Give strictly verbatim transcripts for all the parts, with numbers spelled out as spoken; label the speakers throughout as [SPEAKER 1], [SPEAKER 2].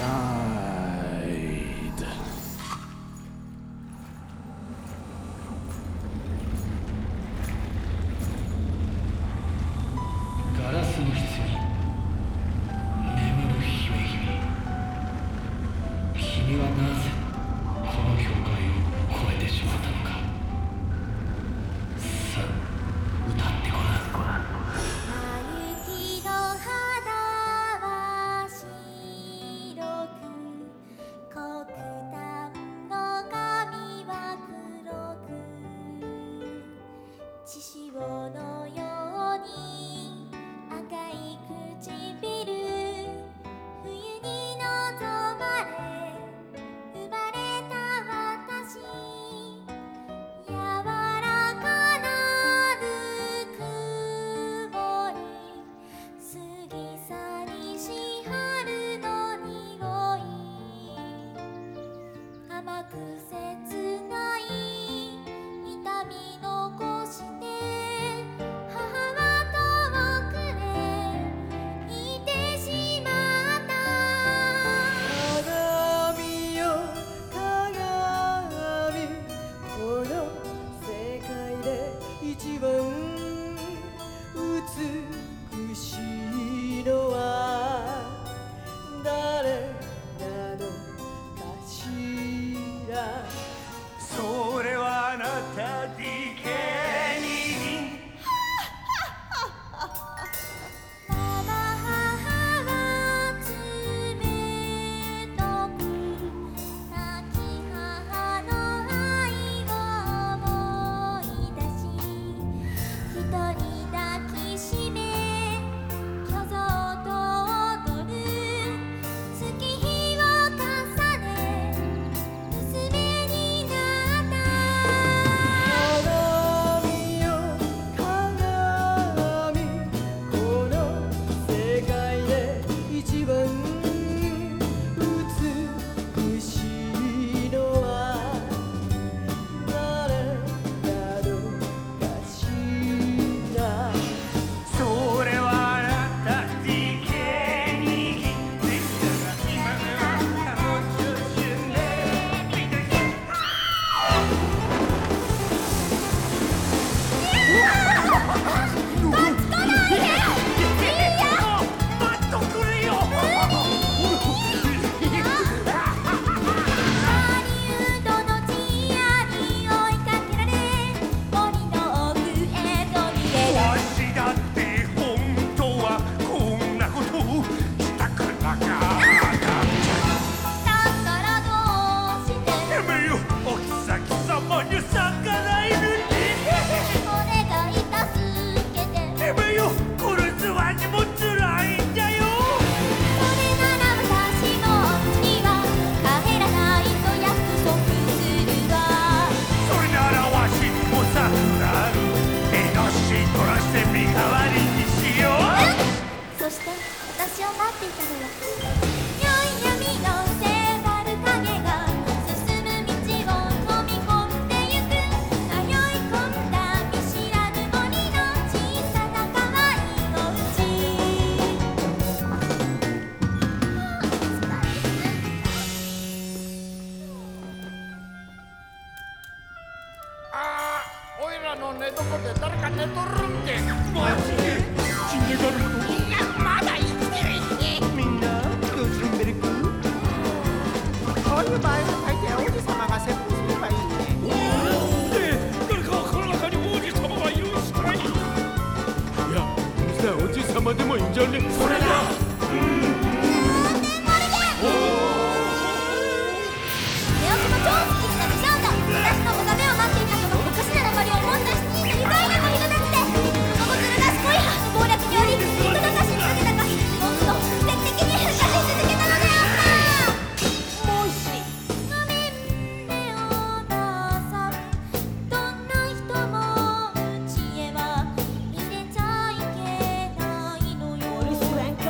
[SPEAKER 1] ガラスの棺、眠る姫君、君はなぜこの境界を越えてしまったのか。さあ、歌ってごらん。
[SPEAKER 2] 雪の肌は白く、黒炭の髪は黒く、血潮のように赤い唇、冬に望まれ生まれた私、柔らかなぬくもり、過ぎ去りし春の匂い、甘く切ない痛み残して母は遠くへ行ってしまった。
[SPEAKER 3] 鏡よ鏡、この世界で一番美しいのは誰なのかしら。
[SPEAKER 4] それはあなただけに。
[SPEAKER 2] 我が母は冷たく亡き母の愛を思い出し、一人抱きしめ巨像と踊る月日を重ね娘になった。
[SPEAKER 3] 鏡よ鏡、この世界で一番美しいのは誰なのかしら。
[SPEAKER 4] それはあなただけに。でしたが今は彼女じゃない。待っとくれよ。
[SPEAKER 2] ハリウッドのチアに追いかけられ森の奥へ飛び出た。
[SPEAKER 4] わしだって本当はこんなことしたくなかった。
[SPEAKER 2] だからどうして
[SPEAKER 4] やめよ、お妃様に逆らえるんで。
[SPEAKER 2] お願い助けて。
[SPEAKER 4] やめよ、このツワにも辛いんだよ。
[SPEAKER 2] それなら私もには帰らないと約束するわ。
[SPEAKER 4] それならわしもさなる命取らして身代わりにしよう。
[SPEAKER 2] そして私を待っていたのは良い闇の迫る影が進む道を飛び込んでゆく。迷い込んだ見知らぬ森の小さな可愛いお家。
[SPEAKER 5] あー、おいらの寝床で誰か寝とるんで。
[SPEAKER 4] マジで死んでがるの。
[SPEAKER 5] いや、まだ生きてるし。
[SPEAKER 4] みんなどうするんべるく。
[SPEAKER 5] こういう場合は大抵王子様が説明すればいいね。
[SPEAKER 4] で、誰かこの中に王子様はいるんすかい。いや、じゃあ王子様でもいいんじゃね。それだ。
[SPEAKER 2] ネオスの超好きになる少女、私の子が目を待っていたこのおかしな名残を問題室に塗り替えな森の中でそのずる賢い母の謀略により幾度かしにかけたかもう一度奇跡的に復活し続けたのであった。もしごめんねおばあさん、どんな人も家へは入れちゃいけないのよ。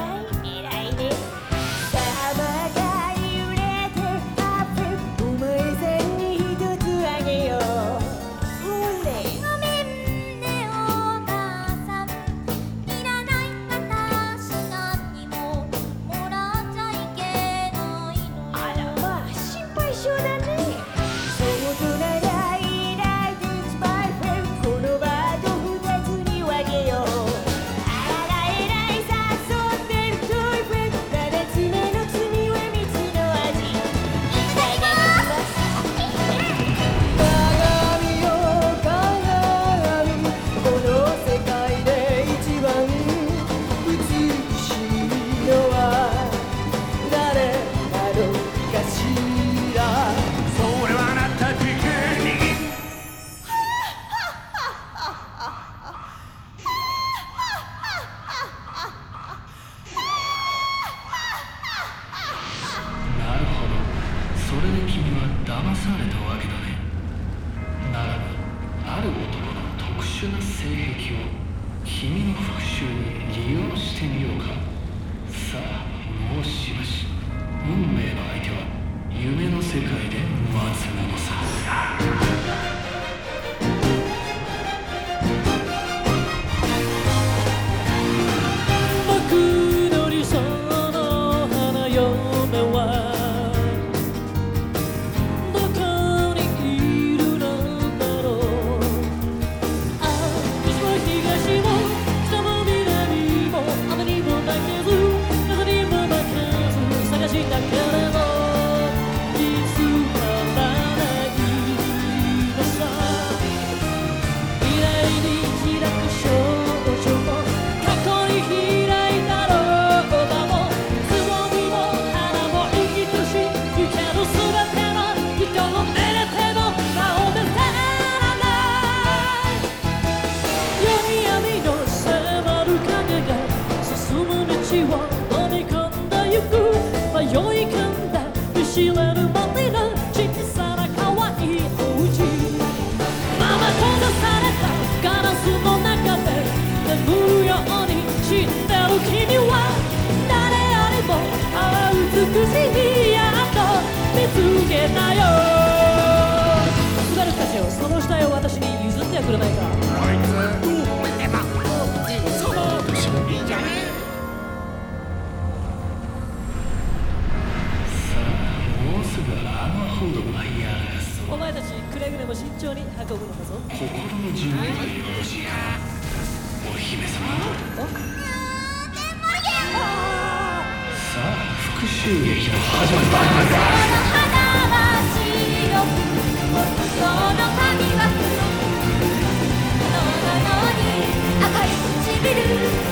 [SPEAKER 1] 騙されたわけだね。ならばある男の特殊な性癖を君の復讐に利用してみようか。さあもうしばし、運命の相手は夢の世界で待つものさ。
[SPEAKER 3] 僕の理想の花嫁はどこにいるのだろう。ああ西も東も北も南も雨にも負けず風にも負けず探したけれど見つからないのさ。未来に開く少女も過去に開いたローダもつぼみも花も生きとしゆけるすべての人の目でても名を出せない闇闇の迫る影が進む道を飲み込んでゆく迷い込んだ見知れぬ森の小さな可愛いお家まま閉ざされたガラスの中で眠るように知ってる君は誰よりもああ美しいやっと見つけたよ。すがるたちをその死体を私に譲ってはくれないか。
[SPEAKER 5] こいつでもそういいじゃね
[SPEAKER 1] さあもうすぐあのホードがやらかすぞ。
[SPEAKER 3] お前たちくれぐれも慎重に運ぶのだぞ。
[SPEAKER 1] 心の準備はよろしいか。お姫様、さあ復讐劇の始まりだ。
[SPEAKER 2] 花は白くその髪は黒く喉に赤い唇